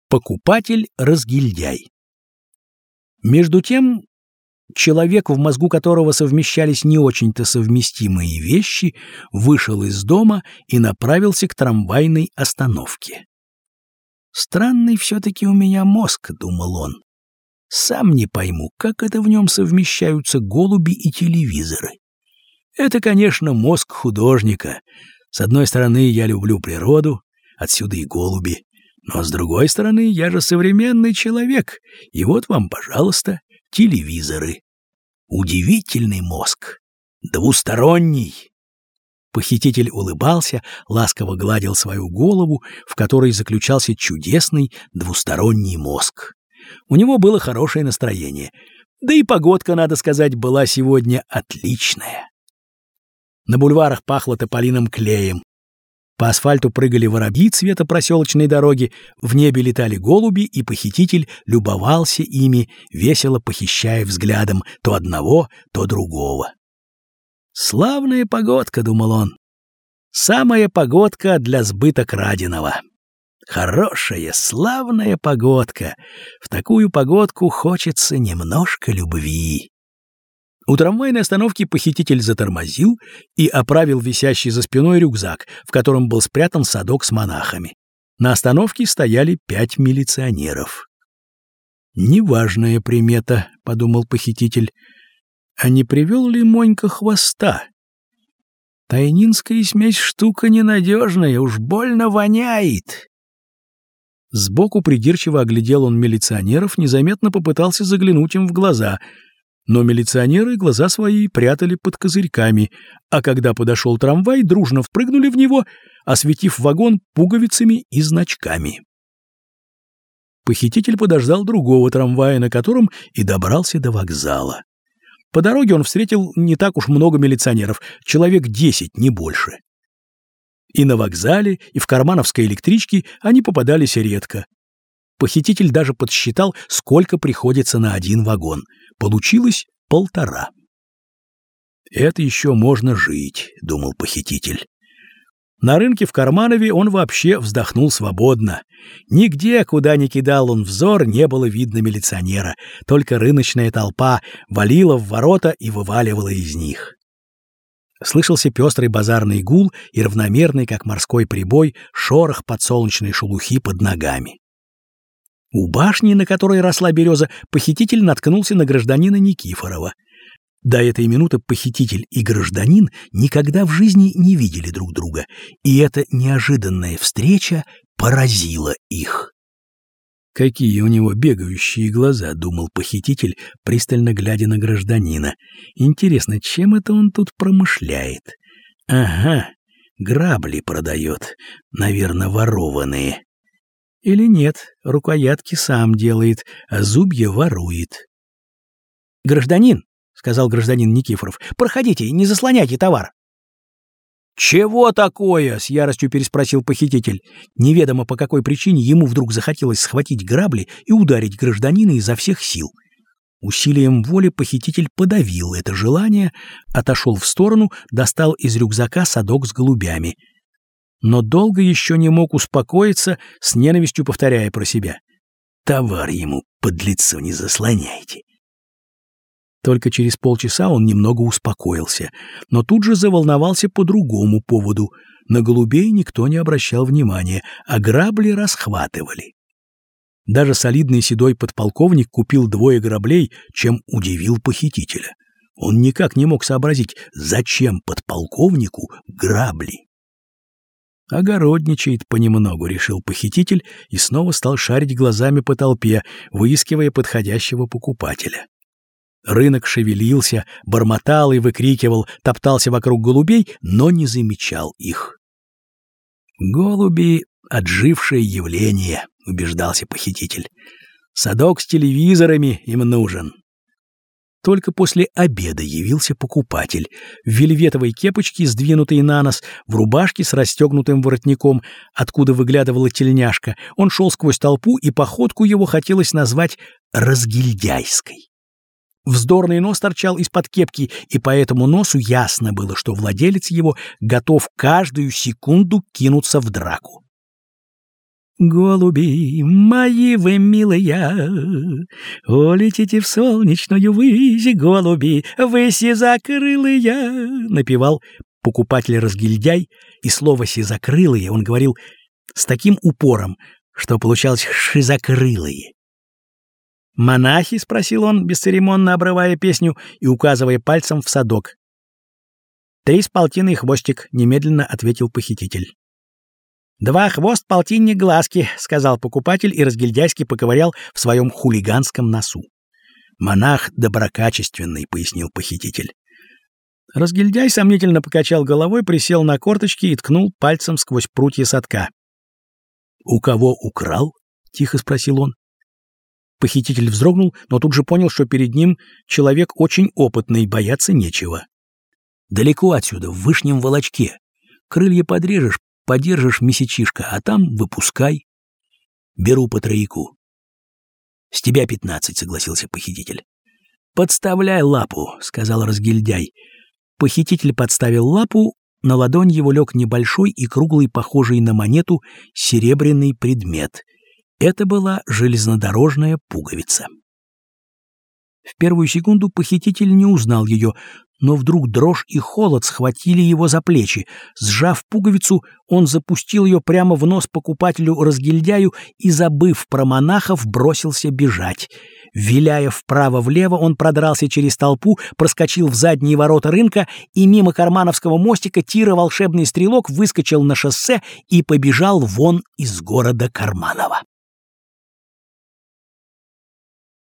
Покупатель-разгильдяй. Между тем, человек, в мозгу которого совмещались не очень-то совместимые вещи, вышел из дома и направился к трамвайной остановке. «Странный все-таки у меня мозг», — думал он. «Сам не пойму, как это в нем совмещаются голуби и телевизоры. Это, конечно, мозг художника. С одной стороны, я люблю природу, отсюда и голуби. Но с другой стороны, я же современный человек, и вот вам, пожалуйста, телевизоры. Удивительный мозг, двусторонний». Похититель улыбался, ласково гладил свою голову, в которой заключался чудесный двусторонний мозг. У него было хорошее настроение, да и погодка, надо сказать, была сегодня отличная. На бульварах пахло тополиным клеем. По асфальту прыгали воробьи цвета проселочной дороги, в небе летали голуби, и похититель любовался ими, весело похищая взглядом то одного, то другого. «Славная погодка», — думал он, — «самая погодка для сбыта краденого. Хорошая, славная погодка. В такую погодку хочется немножко любви». У трамвайной остановки похититель затормозил и оправил висящий за спиной рюкзак, в котором был спрятан садок с монахами. На остановке стояли 5 милиционеров. «Неважная примета», — подумал похититель. «А не привел ли Монька хвоста? Тайнинская смесь штука ненадежная, уж больно воняет». Сбоку придирчиво оглядел он милиционеров, незаметно попытался заглянуть им в глаза — но милиционеры глаза свои прятали под козырьками, а когда подошел трамвай, дружно впрыгнули в него, осветив вагон пуговицами и значками. Похититель подождал другого трамвая, на котором и добрался до вокзала. По дороге он встретил не так уж много милиционеров, человек 10, не больше. И на вокзале, и в кармановской электричке они попадались редко. Похититель даже подсчитал, сколько приходится на один вагон. Получилось 1,5. «Это еще можно жить», — думал похититель. На рынке в Карманове он вообще вздохнул свободно. Нигде, куда ни кидал он взор, не было видно милиционера, только рыночная толпа валила в ворота и вываливала из них. Слышался пестрый базарный гул и равномерный, как морской прибой, шорох подсолнечной шелухи под ногами. У башни, на которой росла береза, похититель наткнулся на гражданина Никифорова. До этой минуты похититель и гражданин никогда в жизни не видели друг друга, и эта неожиданная встреча поразила их. «Какие у него бегающие глаза», — думал похититель, пристально глядя на гражданина. «Интересно, чем это он тут промышляет? Ага, грабли продает, наверное, ворованные. Или нет, рукоятки сам делает, а зубья ворует». «Гражданин», — сказал гражданин Никифоров, — «проходите, не заслоняйте товар». «Чего такое?» — с яростью переспросил похититель. Неведомо по какой причине ему вдруг захотелось схватить грабли и ударить гражданина изо всех сил. Усилием воли похититель подавил это желание, отошел в сторону, достал из рюкзака садок с голубями. Но долго еще не мог успокоиться, с ненавистью повторяя про себя: «Товар ему, подлецу, не заслоняйте». Только через полчаса он немного успокоился, но тут же заволновался по другому поводу. На голубей никто не обращал внимания, а грабли расхватывали. Даже солидный седой подполковник купил 2 граблей, чем удивил похитителя. Он никак не мог сообразить, зачем подполковнику грабли. «Огородничает понемногу», — решил похититель и снова стал шарить глазами по толпе, выискивая подходящего покупателя. Рынок шевелился, бормотал и выкрикивал, топтался вокруг голубей, но не замечал их. «Голуби — отжившее явление», — убеждался похититель. «Садок с телевизорами им нужен». Только после обеда явился покупатель. В вельветовой кепочке, сдвинутой на нос, в рубашке с расстегнутым воротником, откуда выглядывала тельняшка. Он шел сквозь толпу, и походку его хотелось назвать разгильдяйской. Вздорный нос торчал из-под кепки, и по этому носу ясно было, что владелец его готов каждую секунду кинуться в драку. Голуби мои вы милые, улетите в солнечную высь, голуби, вы сизокрылые, напевал покупатель-разгильдяй, и слово «сизокрылые» он говорил с таким упором, что получалось «шизокрылые». «Монахи?» — спросил он, бесцеремонно обрывая песню и указывая пальцем в садок. «3 с полтиной хвостик», — немедленно ответил похититель. «2 хвост, полтинник, глазки», — сказал покупатель и разгильдяйски поковырял в своем хулиганском носу. «Монах доброкачественный», — пояснил похититель. Разгильдяй сомнительно покачал головой, присел на корточки и ткнул пальцем сквозь прутья садка. «У кого украл?» — тихо спросил он. Похититель вздрогнул, но тут же понял, что перед ним человек очень опытный, бояться нечего. «Далеко отсюда, в Вышнем Волочке. Крылья подрежешь, подержишь месячишко, а там выпускай. Беру по трояку». «С тебя 15», — согласился похититель. «Подставляй лапу», — сказал разгильдяй. Похититель подставил лапу, на ладонь его лег небольшой и круглый, похожий на монету, серебряный предмет. Это была железнодорожная пуговица. В первую секунду похититель не узнал ее, но вдруг дрожь и холод схватили его за плечи. Сжав пуговицу, он запустил ее прямо в нос покупателю-разгильдяю и, забыв про монахов, бросился бежать. Виляя вправо-влево, он продрался через толпу, проскочил в задние ворота рынка, и мимо Кармановского мостика Тира-волшебный стрелок выскочил на шоссе и побежал вон из города Карманова.